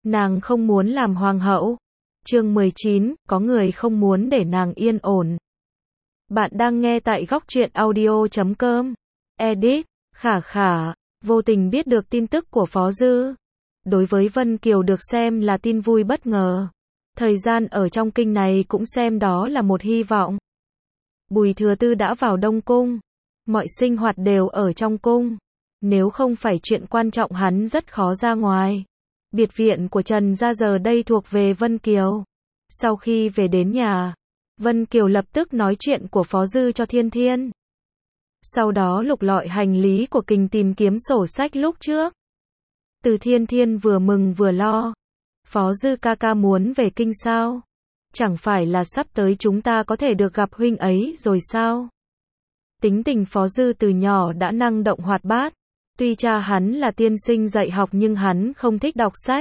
nàng không muốn làm hoàng hậu. Chương 19, có người không muốn để nàng yên ổn. Bạn đang nghe tại góc truyện audio.com. Edit, Khả Khả, vô tình biết được tin tức của Phó Dư. Đối với Vân Kiều được xem là tin vui bất ngờ. Thời gian ở trong kinh này cũng xem đó là một hy vọng. Bùi Thừa Tư đã vào Đông Cung. Mọi sinh hoạt đều ở trong cung. Nếu không phải chuyện quan trọng hắn rất khó ra ngoài. Biệt viện của Trần gia giờ đây thuộc về Vân Kiều. Sau khi về đến nhà, Vân Kiều lập tức nói chuyện của Phó Dư cho Thiên Thiên. Sau đó lục lọi hành lý của Kình tìm kiếm sổ sách lúc trước. Từ Thiên Thiên vừa mừng vừa lo. Phó Dư ca ca muốn về kinh sao? Chẳng phải là sắp tới chúng ta có thể được gặp huynh ấy rồi sao? Tính tình Phó Dư từ nhỏ đã năng động hoạt bát. Tuy cha hắn là tiên sinh dạy học nhưng hắn không thích đọc sách.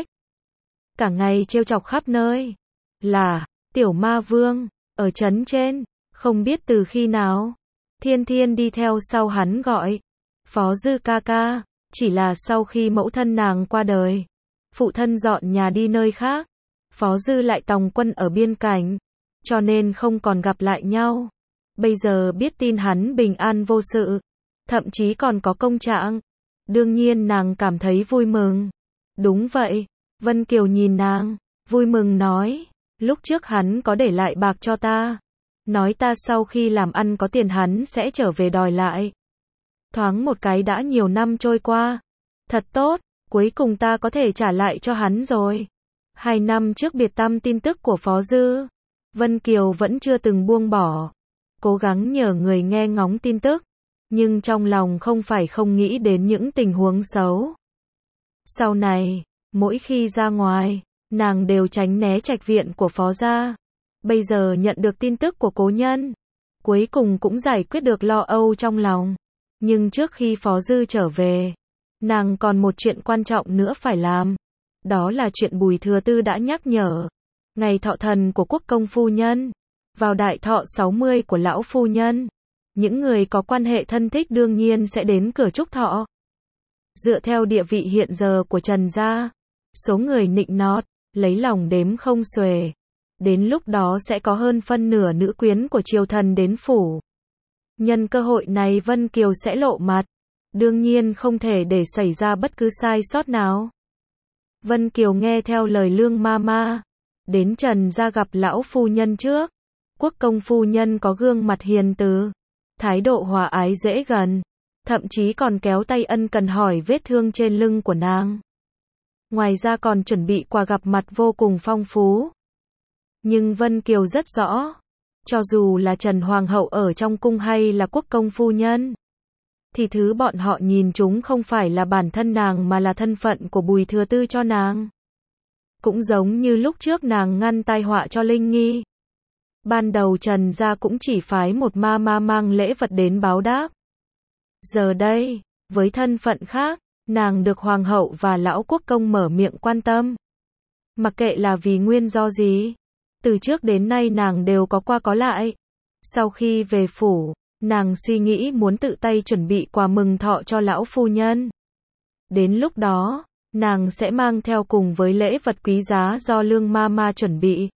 Cả ngày trêu chọc khắp nơi. Là, tiểu ma vương, ở trấn trên, không biết từ khi nào. Thiên Thiên đi theo sau hắn gọi. Phó Dư ca ca, chỉ là sau khi mẫu thân nàng qua đời. Phụ thân dọn nhà đi nơi khác. Phó Dư lại tòng quân ở biên cảnh. Cho nên không còn gặp lại nhau. Bây giờ biết tin hắn bình an vô sự. Thậm chí còn có công trạng. Đương nhiên nàng cảm thấy vui mừng. Đúng vậy. Vân Kiều nhìn nàng, vui mừng nói. Lúc trước hắn có để lại bạc cho ta. Nói ta sau khi làm ăn có tiền hắn sẽ trở về đòi lại. Thoáng một cái đã nhiều năm trôi qua. Thật tốt, cuối cùng ta có thể trả lại cho hắn rồi. 2 năm trước biệt tăm tin tức của Phó Dư. Vân Kiều vẫn chưa từng buông bỏ. Cố gắng nhờ người nghe ngóng tin tức. Nhưng trong lòng không phải không nghĩ đến những tình huống xấu. Sau này, mỗi khi ra ngoài, nàng đều tránh né trạch viện của Phó gia. Bây giờ nhận được tin tức của cố nhân, cuối cùng cũng giải quyết được lo âu trong lòng. Nhưng trước khi Phó Dư trở về, nàng còn một chuyện quan trọng nữa phải làm. Đó là chuyện Bùi Thừa Tư đã nhắc nhở. Ngày thọ thần của quốc công phu nhân, vào đại thọ 60 của lão phu nhân. Những người có quan hệ thân thích đương nhiên sẽ đến cửa chúc thọ. Dựa theo địa vị hiện giờ của Trần gia, số người nịnh nọt, lấy lòng đếm không xuể. Đến lúc đó sẽ có hơn phân nửa nữ quyến của triều thần đến phủ. Nhân cơ hội này Vân Kiều sẽ lộ mặt. Đương nhiên không thể để xảy ra bất cứ sai sót nào. Vân Kiều nghe theo lời Lương Mama. Đến Trần gia gặp lão phu nhân trước. Quốc công phu nhân có gương mặt hiền từ. Thái độ hòa ái dễ gần. Thậm chí còn kéo tay ân cần hỏi vết thương trên lưng của nàng. Ngoài ra còn chuẩn bị quà gặp mặt vô cùng phong phú. Nhưng Vân Kiều rất rõ. Cho dù là Trần Hoàng hậu ở trong cung hay là quốc công phu nhân. Thì thứ bọn họ nhìn chúng không phải là bản thân nàng mà là thân phận của Bùi Thừa Tư cho nàng. Cũng giống như lúc trước nàng ngăn tai họa cho Linh Nghi. Ban đầu Trần gia cũng chỉ phái một ma mang lễ vật đến báo đáp. Giờ đây, với thân phận khác, nàng được hoàng hậu và lão quốc công mở miệng quan tâm. Mặc kệ là vì nguyên do gì, từ trước đến nay nàng đều có qua có lại. Sau khi về phủ, nàng suy nghĩ muốn tự tay chuẩn bị quà mừng thọ cho lão phu nhân. Đến lúc đó, nàng sẽ mang theo cùng với lễ vật quý giá do Lương Mama chuẩn bị.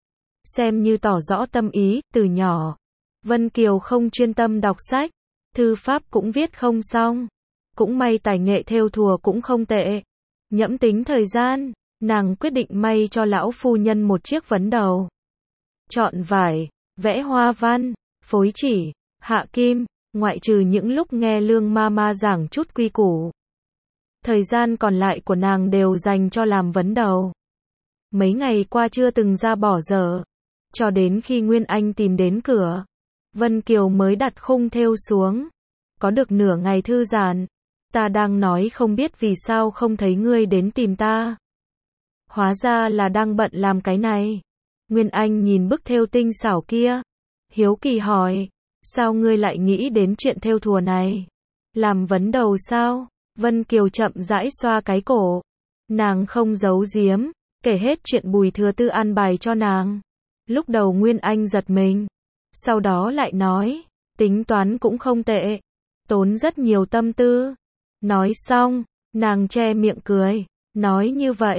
Xem như tỏ rõ tâm ý. Từ nhỏ, Vân Kiều không chuyên tâm đọc sách, thư pháp cũng viết không xong. Cũng may tài nghệ thêu thùa cũng không tệ. Nhẫm tính thời gian, nàng quyết định may cho lão phu nhân một chiếc vấn đầu. Chọn vải, vẽ hoa văn, phối chỉ, hạ kim, ngoại trừ những lúc nghe Lương Mama giảng chút quy củ. Thời gian còn lại của nàng đều dành cho làm vấn đầu. Mấy ngày qua chưa từng ra bỏ dở. Cho đến khi Nguyên Anh tìm đến cửa, Vân Kiều mới đặt khung thêu xuống. Có được nửa ngày thư giãn, ta đang nói không biết vì sao không thấy ngươi đến tìm ta. Hóa ra là đang bận làm cái này. Nguyên Anh nhìn bức thêu tinh xảo kia, hiếu kỳ hỏi, sao ngươi lại nghĩ đến chuyện thêu thùa này? Làm vấn đầu sao? Vân Kiều chậm rãi xoa cái cổ. Nàng không giấu giếm, kể hết chuyện Bùi Thừa Tư an bài cho nàng. Lúc đầu Nguyên Anh giật mình, sau đó lại nói, tính toán cũng không tệ, tốn rất nhiều tâm tư. Nói xong, nàng che miệng cười, nói như vậy,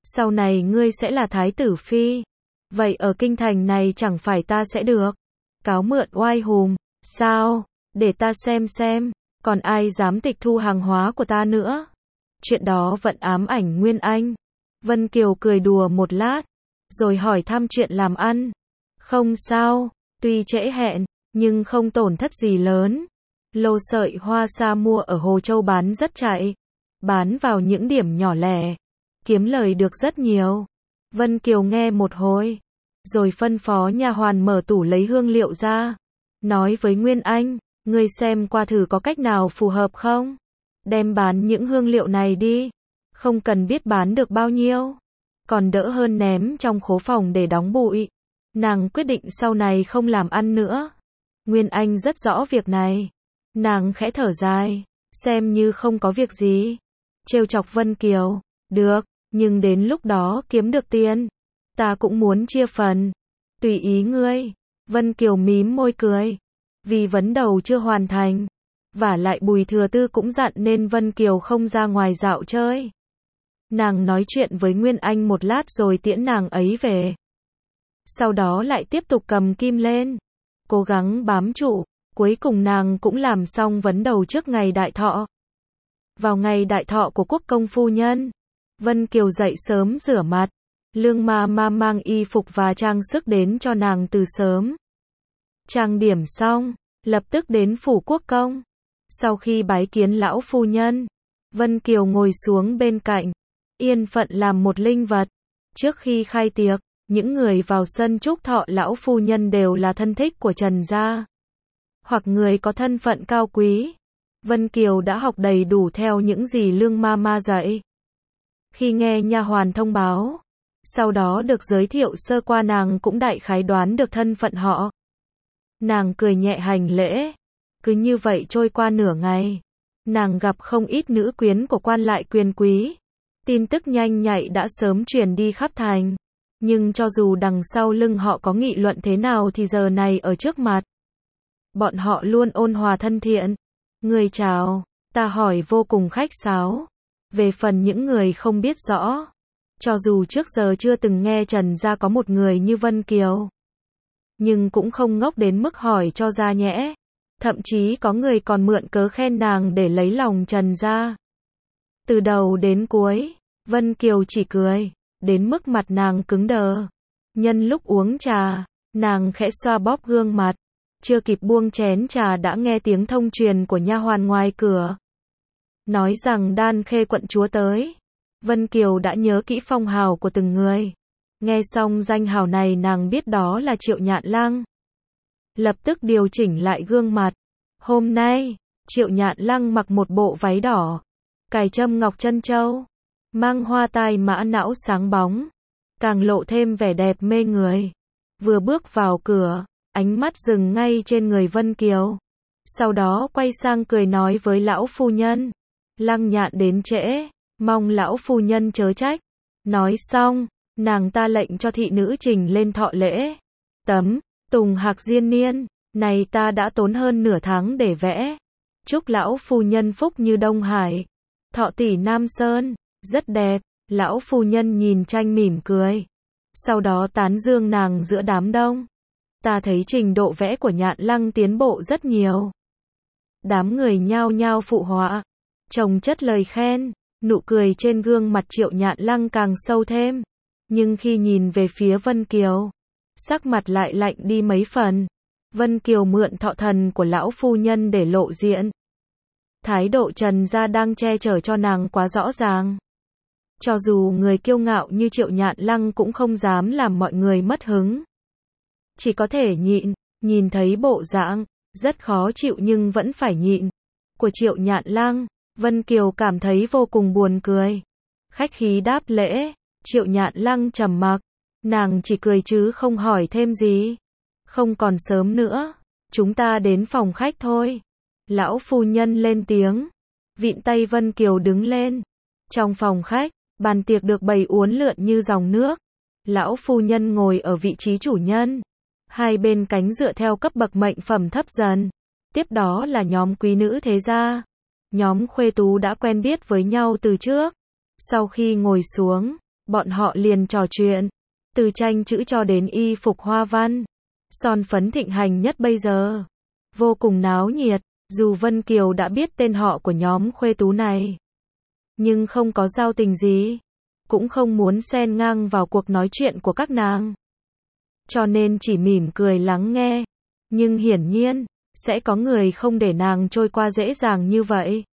Sau này ngươi sẽ là thái tử phi. Vậy ở kinh thành này chẳng phải ta sẽ được cáo mượn oai hùm, sao? Để ta xem, còn ai dám tịch thu hàng hóa của ta nữa? Chuyện đó vẫn ám ảnh Nguyên Anh. Vân Kiều cười đùa một lát, rồi hỏi thăm chuyện làm ăn. Không sao, tuy trễ hẹn, nhưng không tổn thất gì lớn. Lô sợi hoa sa mua ở Hồ Châu bán rất chạy, bán vào những điểm nhỏ lẻ, kiếm lời được rất nhiều. Vân Kiều nghe một hồi, rồi phân phó nha hoàn mở tủ lấy hương liệu ra, nói với Nguyên Anh, ngươi xem qua thử có cách nào phù hợp không? Đem bán những hương liệu này đi, không cần biết bán được bao nhiêu, còn đỡ hơn ném trong khố phòng để đóng bụi. Nàng quyết định sau này không làm ăn nữa. Nguyên Anh rất rõ việc này. Nàng khẽ thở dài, xem như không có việc gì. Trêu chọc Vân Kiều, được, nhưng đến lúc đó kiếm được tiền, ta cũng muốn chia phần. Tùy ý ngươi. Vân Kiều mím môi cười, vì vấn đầu chưa hoàn thành. Vả lại Bùi Thừa Tư cũng dặn nên Vân Kiều không ra ngoài dạo chơi. Nàng nói chuyện với Nguyên Anh một lát rồi tiễn nàng ấy về. Sau đó lại tiếp tục cầm kim lên, cố gắng bám trụ. Cuối cùng nàng cũng làm xong vấn đầu trước ngày đại thọ. Vào ngày đại thọ của quốc công phu nhân, Vân Kiều dậy sớm rửa mặt. Lương ma ma mang y phục và trang sức đến cho nàng từ sớm. Trang điểm xong, lập tức đến phủ quốc công. Sau khi bái kiến lão phu nhân, Vân Kiều ngồi xuống bên cạnh, yên phận làm một linh vật. Trước khi khai tiệc, những người vào sân chúc thọ lão phu nhân đều là thân thích của Trần gia, hoặc người có thân phận cao quý. Vân Kiều đã học đầy đủ theo những gì Lương ma ma dạy. Khi nghe nha hoàn thông báo, sau đó được giới thiệu sơ qua, nàng cũng đại khái đoán được thân phận họ. Nàng cười nhẹ hành lễ. Cứ như vậy trôi qua nửa ngày, nàng gặp không ít nữ quyến của quan lại quyền quý. Tin tức nhanh nhạy đã sớm truyền đi khắp thành. Nhưng cho dù đằng sau lưng họ có nghị luận thế nào thì giờ này ở trước mặt, bọn họ luôn ôn hòa thân thiện. Người chào, ta hỏi vô cùng khách sáo. Về phần những người không biết rõ, cho dù trước giờ chưa từng nghe Trần gia có một người như Vân Kiều, nhưng cũng không ngốc đến mức hỏi cho ra nhẽ. Thậm chí có người còn mượn cớ khen nàng để lấy lòng Trần gia. Từ đầu đến cuối, Vân Kiều chỉ cười, đến mức mặt nàng cứng đờ. Nhân lúc uống trà, nàng khẽ xoa bóp gương mặt. Chưa kịp buông chén trà đã nghe tiếng thông truyền của nha hoàn ngoài cửa, nói rằng Đan Khê quận chúa tới. Vân Kiều đã nhớ kỹ phong hào của từng người. Nghe xong danh hào này nàng biết đó là Triệu Nhạn Lăng. Lập tức điều chỉnh lại gương mặt. Hôm nay, Triệu Nhạn Lăng mặc một bộ váy đỏ, cài trâm ngọc trân châu, mang hoa tai mã não sáng bóng, càng lộ thêm vẻ đẹp mê người. Vừa bước vào cửa, ánh mắt dừng ngay trên người Vân Kiều. Sau đó quay sang cười nói với lão phu nhân, Lăng Nhạn đến trễ, mong lão phu nhân chớ trách. Nói xong, nàng ta lệnh cho thị nữ trình lên thọ lễ. Tấm Tùng Hạc Diên Niên này ta đã tốn hơn nửa tháng để vẽ. Chúc lão phu nhân phúc như Đông Hải, thọ tỷ Nam Sơn. Rất đẹp. Lão phu nhân nhìn tranh mỉm cười, sau đó tán dương nàng giữa đám đông. Ta thấy trình độ vẽ của Nhạn Lăng tiến bộ rất nhiều. Đám người nhao nhao phụ họa, chồng chất lời khen. Nụ cười trên gương mặt Triệu Nhạn Lăng càng sâu thêm. Nhưng khi nhìn về phía Vân Kiều, sắc mặt lại lạnh đi mấy phần. Vân Kiều mượn thọ thần của lão phu nhân để lộ diện. Thái độ Trần gia đang che chở cho nàng quá rõ ràng. Cho dù người kiêu ngạo như Triệu Nhạn Lăng cũng không dám làm mọi người mất hứng. Chỉ có thể nhịn. Nhìn thấy bộ dạng rất khó chịu nhưng vẫn phải nhịn của Triệu Nhạn Lăng, Vân Kiều cảm thấy vô cùng buồn cười. Khách khí đáp lễ. Triệu Nhạn Lăng trầm mặc. Nàng chỉ cười chứ không hỏi thêm gì. Không còn sớm nữa, chúng ta đến phòng khách thôi. Lão phu nhân lên tiếng. Vịn tay Vân Kiều đứng lên. Trong phòng khách, bàn tiệc được bày uốn lượn như dòng nước. Lão phu nhân ngồi ở vị trí chủ nhân. Hai bên cánh dựa theo cấp bậc mệnh phẩm thấp dần. Tiếp đó là nhóm quý nữ thế gia. Nhóm khuê tú đã quen biết với nhau từ trước. Sau khi ngồi xuống, Bọn họ liền trò chuyện, từ tranh chữ cho đến y phục hoa văn, son phấn thịnh hành nhất bây giờ. Vô cùng náo nhiệt, dù Vân Kiều đã biết tên họ của nhóm khuê tú này, nhưng không có giao tình gì, cũng không muốn xen ngang vào cuộc nói chuyện của các nàng. Cho nên chỉ mỉm cười lắng nghe, nhưng hiển nhiên, sẽ có người không để nàng trôi qua dễ dàng như vậy.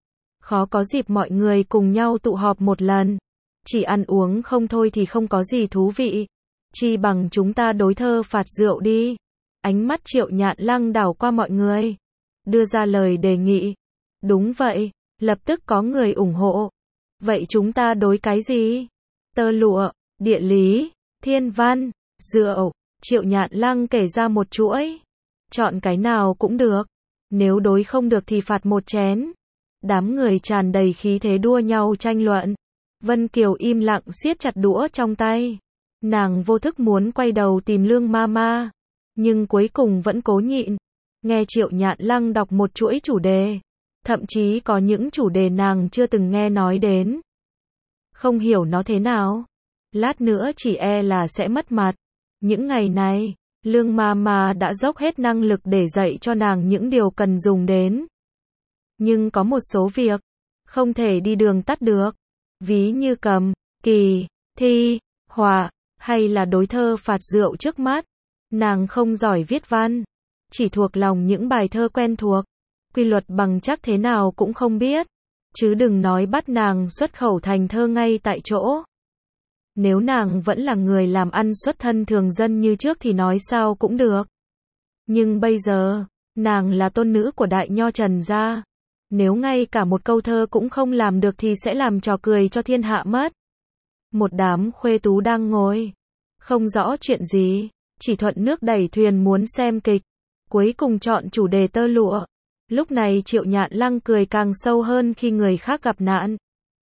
Khó có dịp mọi người cùng nhau tụ họp một lần, chỉ ăn uống không thôi thì không có gì thú vị. Chi bằng chúng ta đối thơ phạt rượu đi. Ánh mắt Triệu Nhạn Lăng đảo qua mọi người, đưa ra lời đề nghị. Đúng vậy, lập tức có người ủng hộ. Vậy chúng ta đối cái gì? Tơ lụa, địa lý, thiên văn, rượu. Triệu Nhạn Lăng kể ra một chuỗi. Chọn cái nào cũng được. Nếu đối không được thì phạt một chén. Đám người tràn đầy khí thế đua nhau tranh luận. Vân Kiều im lặng siết chặt đũa trong tay. Nàng vô thức muốn quay đầu tìm Lương Mama, nhưng cuối cùng vẫn cố nhịn. Nghe Triệu Nhạn Lăng đọc một chuỗi chủ đề, thậm chí có những chủ đề nàng chưa từng nghe nói đến. Không hiểu nó thế nào, lát nữa chỉ e là sẽ mất mặt. Những ngày này, Lương Mama đã dốc hết năng lực để dạy cho nàng những điều cần dùng đến. Nhưng có một số việc, không thể đi đường tắt được. Ví như cầm, kỳ, thi, họa, hay là đối thơ phạt rượu trước mắt. Nàng không giỏi viết văn, chỉ thuộc lòng những bài thơ quen thuộc. Quy luật bằng chắc thế nào cũng không biết. Chứ đừng nói bắt nàng xuất khẩu thành thơ ngay tại chỗ. Nếu nàng vẫn là người làm ăn xuất thân thường dân như trước thì nói sao cũng được. Nhưng bây giờ, nàng là tôn nữ của đại nho Trần gia. Nếu ngay cả một câu thơ cũng không làm được thì sẽ làm trò cười cho thiên hạ mất. Một đám khuê tú đang ngồi, không rõ chuyện gì, chỉ thuận nước đẩy thuyền muốn xem kịch. Cuối cùng chọn chủ đề tơ lụa. Lúc này Triệu Nhạn Lăng cười càng sâu hơn khi người khác gặp nạn.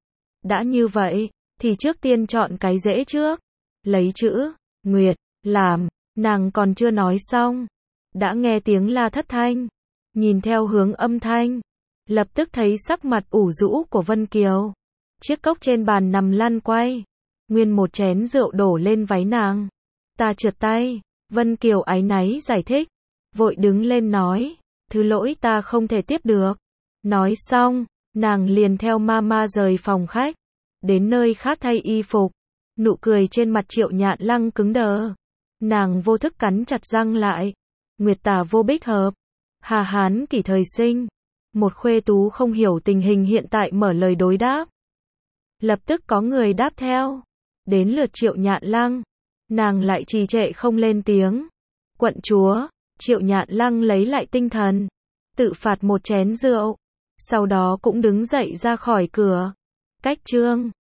Đã như vậy, thì trước tiên chọn cái dễ trước. Lấy chữ Nguyệt làm, nàng còn chưa nói xong, đã nghe tiếng la thất thanh. Nhìn theo hướng âm thanh, lập tức thấy sắc mặt ủ rũ của Vân Kiều. Chiếc cốc trên bàn nằm lăn quay, nguyên một chén rượu đổ lên váy nàng. Ta trượt tay. Vân Kiều áy náy giải thích, vội đứng lên nói, thứ lỗi ta không thể tiếp được. Nói xong, nàng liền theo Mama rời phòng khách, đến nơi khác thay y phục. Nụ cười trên mặt Triệu Nhạn Lăng cứng đờ. Nàng vô thức cắn chặt răng lại. Nguyệt tả vô bích hợp, Hà Hán kỷ thời sinh. Một khuê tú không hiểu tình hình hiện tại mở lời đối đáp. Lập tức có người đáp theo. Đến lượt Triệu Nhạn Lăng, nàng lại trì trệ không lên tiếng. Quận chúa. Triệu Nhạn Lăng lấy lại tinh thần, tự phạt một chén rượu, sau đó cũng đứng dậy ra khỏi cửa. Cách chương